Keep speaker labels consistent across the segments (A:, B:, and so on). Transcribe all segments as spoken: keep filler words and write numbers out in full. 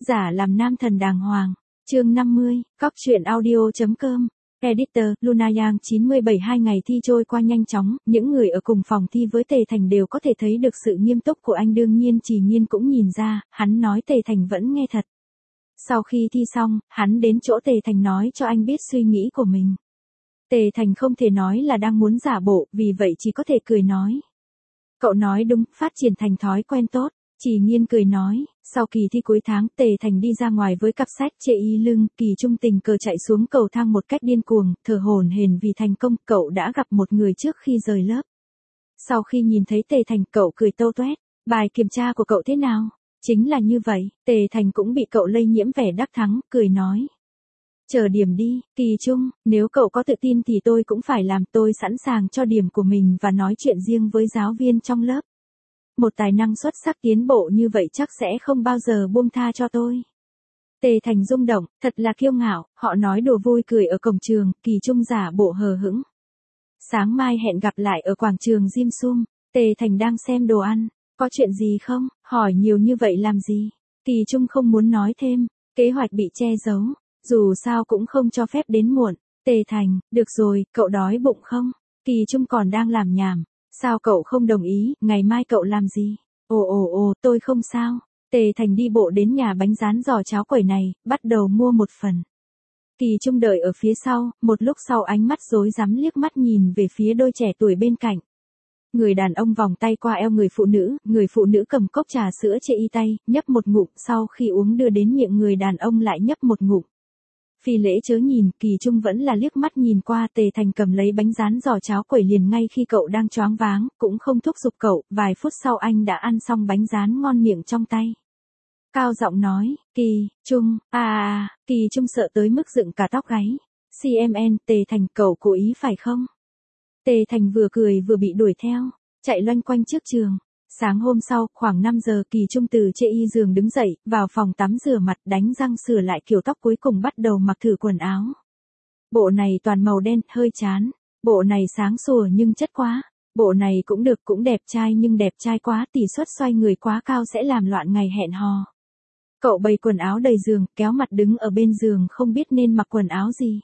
A: Giả làm nam thần đàng hoàng. Chương năm mươi, cóc truyện audio.com. Editor, Luna Yang chín mươi bảy. Hai ngày thi trôi qua nhanh chóng, những người ở cùng phòng thi với Tề Thành đều có thể thấy được sự nghiêm túc của anh, đương nhiên Trì Nghiên cũng nhìn ra, hắn nói Tề Thành vẫn nghe thật. Sau khi thi xong, hắn đến chỗ Tề Thành nói cho anh biết suy nghĩ của mình. Tề Thành không thể nói là đang muốn giả bộ, vì vậy chỉ có thể cười nói. Cậu nói đúng, phát triển thành thói quen tốt. Trì Nghiên cười nói, sau kỳ thi cuối tháng, Tề Thành đi ra ngoài với cặp sách chê y lưng, Kỳ Trung tình cờ chạy xuống cầu thang một cách điên cuồng, thở hổn hển vì thành công, cậu đã gặp một người trước khi rời lớp. Sau khi nhìn thấy Tề Thành, cậu cười tâu toét, bài kiểm tra của cậu thế nào? Chính là như vậy, Tề Thành cũng bị cậu lây nhiễm vẻ đắc thắng, cười nói. Chờ điểm đi, Kỳ Trung, nếu cậu có tự tin thì tôi cũng phải làm, tôi sẵn sàng cho điểm của mình và nói chuyện riêng với giáo viên trong lớp. Một tài năng xuất sắc tiến bộ như vậy chắc sẽ không bao giờ buông tha cho tôi. Tề Thành rung động, thật là kiêu ngạo, họ nói đùa vui cười ở cổng trường, Kỳ Trung giả bộ hờ hững. Sáng mai hẹn gặp lại ở quảng trường Diêm Sum. Tề Thành đang xem đồ ăn, có chuyện gì không, hỏi nhiều như vậy làm gì? Kỳ Trung không muốn nói thêm, kế hoạch bị che giấu, dù sao cũng không cho phép đến muộn. Tề Thành, được rồi, cậu đói bụng không? Kỳ Trung còn đang làm nhảm. Sao cậu không đồng ý, ngày mai cậu làm gì? Ồ ồ ồ, tôi không sao. Tề Thành đi bộ đến nhà bánh rán giò cháo quẩy này, bắt đầu mua một phần. Kỳ Trung đợi ở phía sau, một lúc sau ánh mắt rối rắm liếc mắt nhìn về phía đôi trẻ tuổi bên cạnh. Người đàn ông vòng tay qua eo người phụ nữ, người phụ nữ cầm cốc trà sữa chê y tay, nhấp một ngụm, sau khi uống đưa đến miệng người đàn ông lại nhấp một ngụm. Phi lễ chớ nhìn, Kỳ Trung vẫn là liếc mắt nhìn qua. Tề Thành cầm lấy bánh rán giò cháo quẩy liền ngay khi cậu đang choáng váng, cũng không thúc giục cậu, vài phút sau anh đã ăn xong bánh rán ngon miệng trong tay. Cao giọng nói, Kỳ Trung, à à, Kỳ Trung sợ tới mức dựng cả tóc gáy. xê em en, Tề Thành, cậu cố ý phải không? Tề Thành vừa cười vừa bị đuổi theo, chạy loanh quanh trước trường. Sáng hôm sau, khoảng năm giờ, Kỳ Trung từ chê y giường đứng dậy, vào phòng tắm rửa mặt, đánh răng sửa lại kiểu tóc, cuối cùng bắt đầu mặc thử quần áo. Bộ này toàn màu đen, hơi chán. Bộ này sáng sủa nhưng chất quá. Bộ này cũng được, cũng đẹp trai nhưng đẹp trai quá, tỷ suất xoay người quá cao sẽ làm loạn ngày hẹn hò. Cậu bày quần áo đầy giường, kéo mặt đứng ở bên giường không biết nên mặc quần áo gì.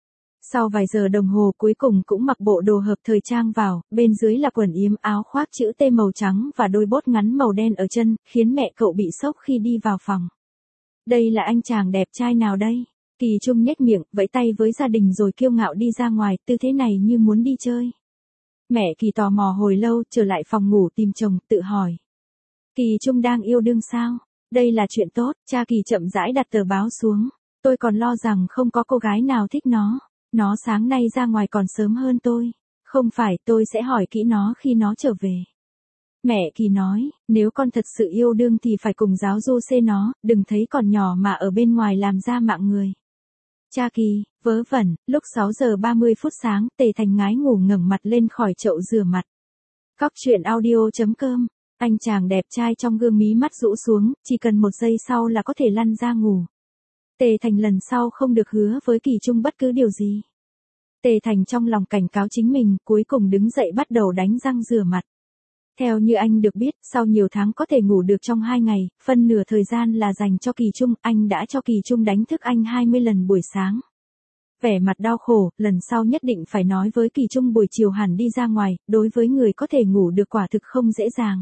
A: Sau vài giờ đồng hồ cuối cùng cũng mặc bộ đồ hợp thời trang vào, bên dưới là quần yếm áo khoác chữ T màu trắng và đôi bốt ngắn màu đen ở chân, khiến mẹ cậu bị sốc khi đi vào phòng. Đây là anh chàng đẹp trai nào đây? Kỳ Trung nhếch miệng, vẫy tay với gia đình rồi kiêu ngạo đi ra ngoài, tư thế này như muốn đi chơi. Mẹ Kỳ tò mò hồi lâu, trở lại phòng ngủ tìm chồng, tự hỏi. Kỳ Trung đang yêu đương sao? Đây là chuyện tốt, cha Kỳ chậm rãi đặt tờ báo xuống. Tôi còn lo rằng không có cô gái nào thích nó. Nó sáng nay ra ngoài còn sớm hơn tôi. Không phải, tôi sẽ hỏi kỹ nó khi nó trở về. Mẹ Kỳ nói, nếu con thật sự yêu đương thì phải cùng giáo du xê nó, đừng thấy còn nhỏ mà ở bên ngoài làm ra mạng người. Cha Kỳ, vớ vẩn, lúc sáu giờ ba mươi phút sáng, Tề Thành ngái ngủ ngẩng mặt lên khỏi chậu rửa mặt. Cóc truyện audio.com, anh chàng đẹp trai trong gương mí mắt rũ xuống, chỉ cần một giây sau là có thể lăn ra ngủ. Tề Thành lần sau không được hứa với Kỳ Trung bất cứ điều gì. Tề Thành trong lòng cảnh cáo chính mình, cuối cùng đứng dậy bắt đầu đánh răng rửa mặt. Theo như anh được biết, sau nhiều tháng có thể ngủ được trong hai ngày, phân nửa thời gian là dành cho Kỳ Trung, anh đã cho Kỳ Trung đánh thức anh hai mươi lần buổi sáng. Vẻ mặt đau khổ, lần sau nhất định phải nói với Kỳ Trung buổi chiều hẳn đi ra ngoài, đối với người có thể ngủ được quả thực không dễ dàng.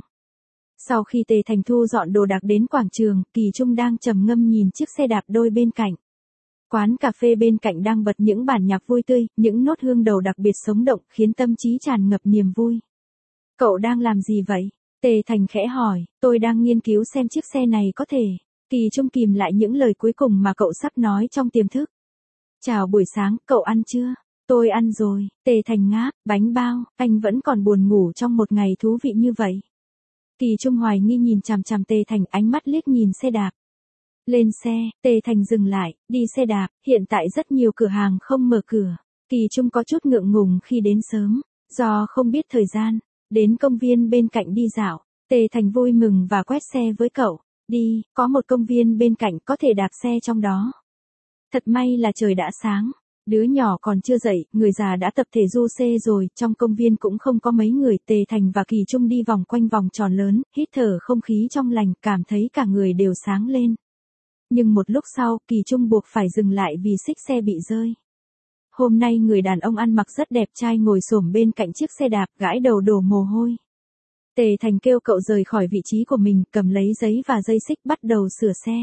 A: Sau khi Tề Thành thu dọn đồ đạc đến quảng trường, Kỳ Trung đang trầm ngâm nhìn chiếc xe đạp đôi bên cạnh. Quán cà phê bên cạnh đang bật những bản nhạc vui tươi, những nốt hương đầu đặc biệt sống động, khiến tâm trí tràn ngập niềm vui. Cậu đang làm gì vậy? Tề Thành khẽ hỏi, tôi đang nghiên cứu xem chiếc xe này có thể. Kỳ Trung kìm lại những lời cuối cùng mà cậu sắp nói trong tiềm thức. Chào buổi sáng, cậu ăn chưa? Tôi ăn rồi. Tề Thành ngáp, bánh bao, anh vẫn còn buồn ngủ trong một ngày thú vị như vậy. Kỳ Trung hoài nghi nhìn chằm chằm Tề Thành, ánh mắt liếc nhìn xe đạp. Lên xe, Tề Thành dừng lại, đi xe đạp, hiện tại rất nhiều cửa hàng không mở cửa. Kỳ Trung có chút ngượng ngùng khi đến sớm, do không biết thời gian. Đến công viên bên cạnh đi dạo, Tề Thành vui mừng và quét xe với cậu. Đi, có một công viên bên cạnh có thể đạp xe trong đó. Thật may là trời đã sáng. Đứa nhỏ còn chưa dậy, người già đã tập thể du xe rồi, trong công viên cũng không có mấy người. Tề Thành và Kỳ Trung đi vòng quanh vòng tròn lớn, hít thở không khí trong lành, cảm thấy cả người đều sáng lên. Nhưng một lúc sau, Kỳ Trung buộc phải dừng lại vì xích xe bị rơi. Hôm nay người đàn ông ăn mặc rất đẹp trai ngồi xổm bên cạnh chiếc xe đạp, gãi đầu đổ mồ hôi. Tề Thành kêu cậu rời khỏi vị trí của mình, cầm lấy giấy và dây xích bắt đầu sửa xe.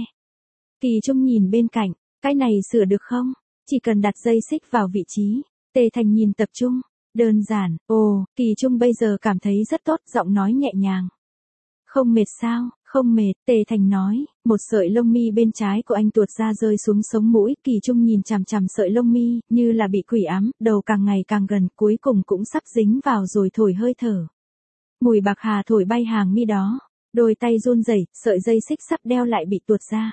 A: Kỳ Trung nhìn bên cạnh, cái này sửa được không? Chỉ cần đặt dây xích vào vị trí. Tề Thành nhìn tập trung. Đơn giản, ồ, Kỳ Trung bây giờ cảm thấy rất tốt, giọng nói nhẹ nhàng. Không mệt sao? Không mệt, Tề Thành nói, một sợi lông mi bên trái của anh tuột ra rơi xuống sống mũi, Kỳ Trung nhìn chằm chằm sợi lông mi, như là bị quỷ ám, đầu càng ngày càng gần, cuối cùng cũng sắp dính vào rồi thổi hơi thở. Mùi bạc hà thổi bay hàng mi đó, đôi tay run rẩy, sợi dây xích sắp đeo lại bị tuột ra.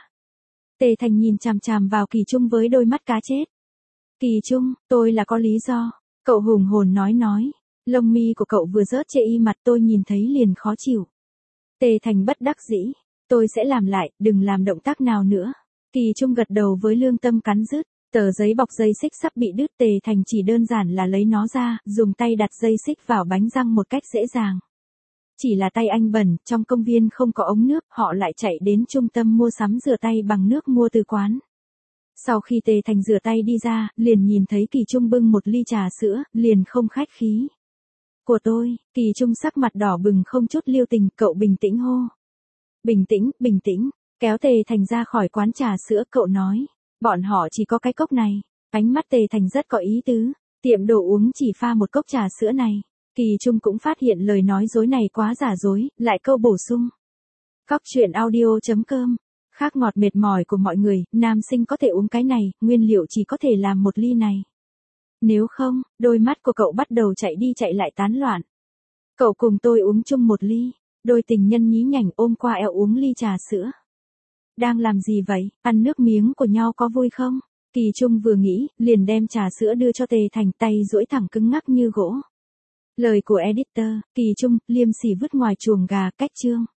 A: Tề Thành nhìn chằm chằm vào Kỳ Trung với đôi mắt cá chết. Kỳ Trung, tôi là có lý do, cậu hùng hồn nói nói, lông mi của cậu vừa rớt chê y mặt tôi nhìn thấy liền khó chịu. Tề Thành bất đắc dĩ, tôi sẽ làm lại, đừng làm động tác nào nữa. Kỳ Trung gật đầu với lương tâm cắn rứt, tờ giấy bọc dây xích sắp bị đứt, Tề Thành chỉ đơn giản là lấy nó ra, dùng tay đặt dây xích vào bánh răng một cách dễ dàng. Chỉ là tay anh bẩn, trong công viên không có ống nước, họ lại chạy đến trung tâm mua sắm rửa tay bằng nước mua từ quán. Sau khi Tề Thành rửa tay đi ra, liền nhìn thấy Kỳ Trung bưng một ly trà sữa, liền không khách khí. Của tôi, Kỳ Trung sắc mặt đỏ bừng không chút lưu tình, cậu bình tĩnh hô. Bình tĩnh, bình tĩnh, kéo Tề Thành ra khỏi quán trà sữa, cậu nói, bọn họ chỉ có cái cốc này. Ánh mắt Tề Thành rất có ý tứ, tiệm đồ uống chỉ pha một cốc trà sữa này. Kỳ Trung cũng phát hiện lời nói dối này quá giả dối, lại câu bổ sung. Cóc truyện audio chấm com, khác ngọt mệt mỏi của mọi người, nam sinh có thể uống cái này, nguyên liệu chỉ có thể làm một ly này. Nếu không, đôi mắt của cậu bắt đầu chạy đi chạy lại tán loạn. Cậu cùng tôi uống chung một ly, đôi tình nhân nhí nhảnh ôm qua eo uống ly trà sữa. Đang làm gì vậy, ăn nước miếng của nhau có vui không? Kỳ Trung vừa nghĩ, liền đem trà sữa đưa cho Tề Thành, tay duỗi thẳng cứng ngắc như gỗ. Lời của editor, Kỳ Trung, liêm sỉ vứt ngoài chuồng gà, cách chương.